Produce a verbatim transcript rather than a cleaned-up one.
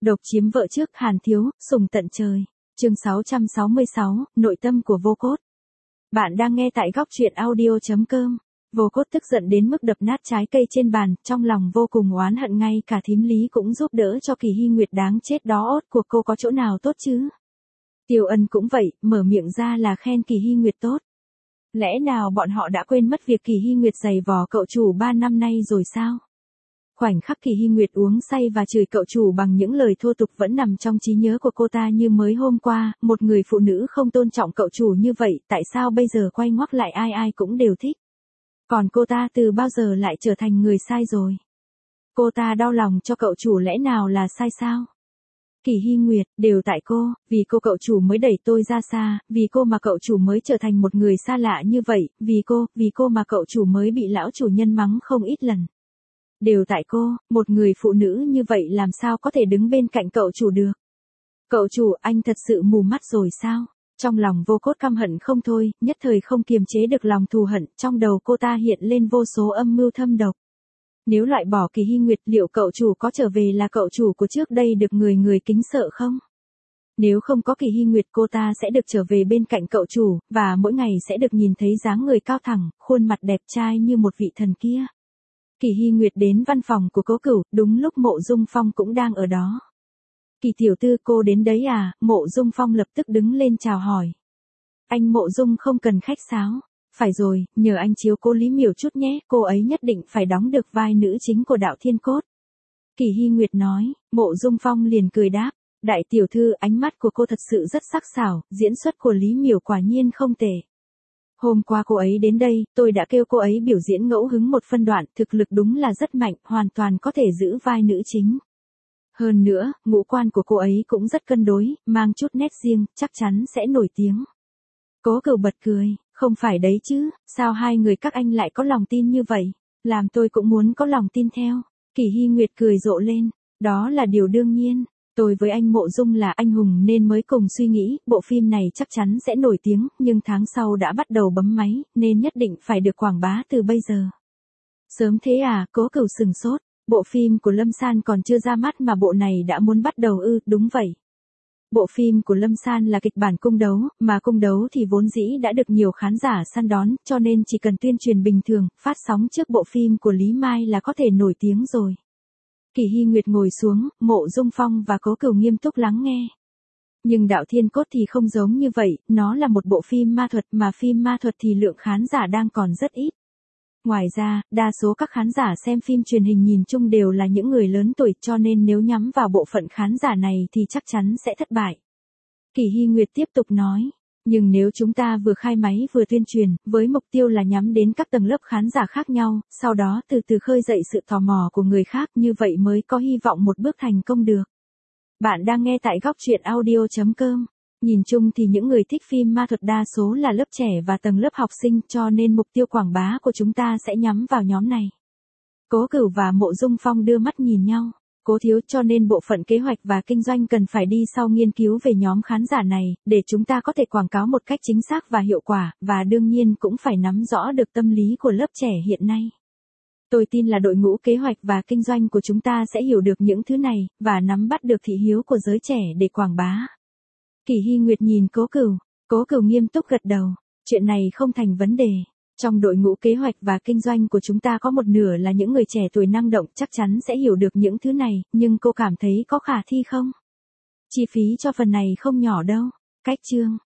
Độc chiếm vợ trước Hàn Thiếu, sùng tận trời. Chương sáu trăm sáu mươi sáu, nội tâm của Vô Cốt. Bạn đang nghe tại góc truyện audio chấm com. Vô Cốt tức giận đến mức đập nát trái cây trên bàn, trong lòng vô cùng oán hận, ngay cả thím Lý cũng giúp đỡ cho Kỳ Hy Nguyệt đáng chết đó, ốt của cô có chỗ nào tốt chứ? Tiêu Ân cũng vậy, mở miệng ra là khen Kỳ Hy Nguyệt tốt. Lẽ nào bọn họ đã quên mất việc Kỳ Hy Nguyệt giày vò cậu chủ ba năm nay rồi sao? Khoảnh khắc Kỳ Hy Nguyệt uống say và chửi cậu chủ bằng những lời thô tục vẫn nằm trong trí nhớ của cô ta như mới hôm qua, một người phụ nữ không tôn trọng cậu chủ như vậy, tại sao bây giờ quay ngoắt lại ai ai cũng đều thích? Còn cô ta từ bao giờ lại trở thành người sai rồi? Cô ta đau lòng cho cậu chủ lẽ nào là sai sao? Kỳ Hy Nguyệt, đều tại cô, vì cô cậu chủ mới đẩy tôi ra xa, vì cô mà cậu chủ mới trở thành một người xa lạ như vậy, vì cô, vì cô mà cậu chủ mới bị lão chủ nhân mắng không ít lần. Đều tại cô, một người phụ nữ như vậy làm sao có thể đứng bên cạnh cậu chủ được? Cậu chủ, anh thật sự mù mắt rồi sao? Trong lòng Vô Cốt căm hận không thôi, nhất thời không kiềm chế được lòng thù hận, trong đầu cô ta hiện lên vô số âm mưu thâm độc. Nếu loại bỏ Kỳ Hy Nguyệt, liệu cậu chủ có trở về là cậu chủ của trước đây được người người kính sợ không? Nếu không có Kỳ Hy Nguyệt, cô ta sẽ được trở về bên cạnh cậu chủ, và mỗi ngày sẽ được nhìn thấy dáng người cao thẳng, khuôn mặt đẹp trai như một vị thần kia. Kỳ Hy Nguyệt đến văn phòng của Cố Cửu, đúng lúc Mộ Dung Phong cũng đang ở đó. Kỳ tiểu thư, cô đến đấy à? Mộ Dung Phong lập tức đứng lên chào hỏi. Anh Mộ Dung không cần khách sáo. Phải rồi, nhờ anh chiếu cố Lý Miểu chút nhé, cô ấy nhất định phải đóng được vai nữ chính của Đạo Thiên Cốt. Kỳ Hy Nguyệt nói. Mộ Dung Phong liền cười đáp. Đại tiểu thư, ánh mắt của cô thật sự rất sắc sảo, diễn xuất của Lý Miểu quả nhiên không tệ. Hôm qua cô ấy đến đây, tôi đã kêu cô ấy biểu diễn ngẫu hứng một phân đoạn, thực lực đúng là rất mạnh, hoàn toàn có thể giữ vai nữ chính. Hơn nữa, ngũ quan của cô ấy cũng rất cân đối, mang chút nét riêng, chắc chắn sẽ nổi tiếng. Cố Cửu bật cười, không phải đấy chứ, sao hai người các anh lại có lòng tin như vậy, làm tôi cũng muốn có lòng tin theo. Kỳ Hy Nguyệt cười rộ lên, đó là điều đương nhiên. Tôi với anh Mộ Dung là anh hùng nên mới cùng suy nghĩ, bộ phim này chắc chắn sẽ nổi tiếng, nhưng tháng sau đã bắt đầu bấm máy, nên nhất định phải được quảng bá từ bây giờ. Sớm thế à? Cố Cửu sừng sốt, bộ phim của Lâm San còn chưa ra mắt mà bộ này đã muốn bắt đầu ư? Đúng vậy. Bộ phim của Lâm San là kịch bản cung đấu, mà cung đấu thì vốn dĩ đã được nhiều khán giả săn đón, cho nên chỉ cần tuyên truyền bình thường, phát sóng trước bộ phim của Lý Mai là có thể nổi tiếng rồi. Kỳ Hy Nguyệt ngồi xuống, Mộ Dung Phong và Cố Cửu nghiêm túc lắng nghe. Nhưng Đạo Thiên Cốt thì không giống như vậy, nó là một bộ phim ma thuật, mà phim ma thuật thì lượng khán giả đang còn rất ít. Ngoài ra, đa số các khán giả xem phim truyền hình nhìn chung đều là những người lớn tuổi, cho nên nếu nhắm vào bộ phận khán giả này thì chắc chắn sẽ thất bại. Kỳ Hy Nguyệt tiếp tục nói. Nhưng nếu chúng ta vừa khai máy vừa tuyên truyền, với mục tiêu là nhắm đến các tầng lớp khán giả khác nhau, sau đó từ từ khơi dậy sự tò mò của người khác, như vậy mới có hy vọng một bước thành công được. Bạn đang nghe tại góc truyện audio chấm com. Nhìn chung thì những người thích phim ma thuật đa số là lớp trẻ và tầng lớp học sinh, cho nên mục tiêu quảng bá của chúng ta sẽ nhắm vào nhóm này. Cố Cửu và Mộ Dung Phong đưa mắt nhìn nhau. Cố thiếu, cho nên bộ phận kế hoạch và kinh doanh cần phải đi sau nghiên cứu về nhóm khán giả này, để chúng ta có thể quảng cáo một cách chính xác và hiệu quả, và đương nhiên cũng phải nắm rõ được tâm lý của lớp trẻ hiện nay. Tôi tin là đội ngũ kế hoạch và kinh doanh của chúng ta sẽ hiểu được những thứ này, và nắm bắt được thị hiếu của giới trẻ để quảng bá. Kỳ Hy Nguyệt nhìn Cố Cửu, Cố Cửu nghiêm túc gật đầu, chuyện này không thành vấn đề. Trong đội ngũ kế hoạch và kinh doanh của chúng ta có một nửa là những người trẻ tuổi năng động, chắc chắn sẽ hiểu được những thứ này, nhưng cô cảm thấy có khả thi không? Chi phí cho phần này không nhỏ đâu. Cách chương,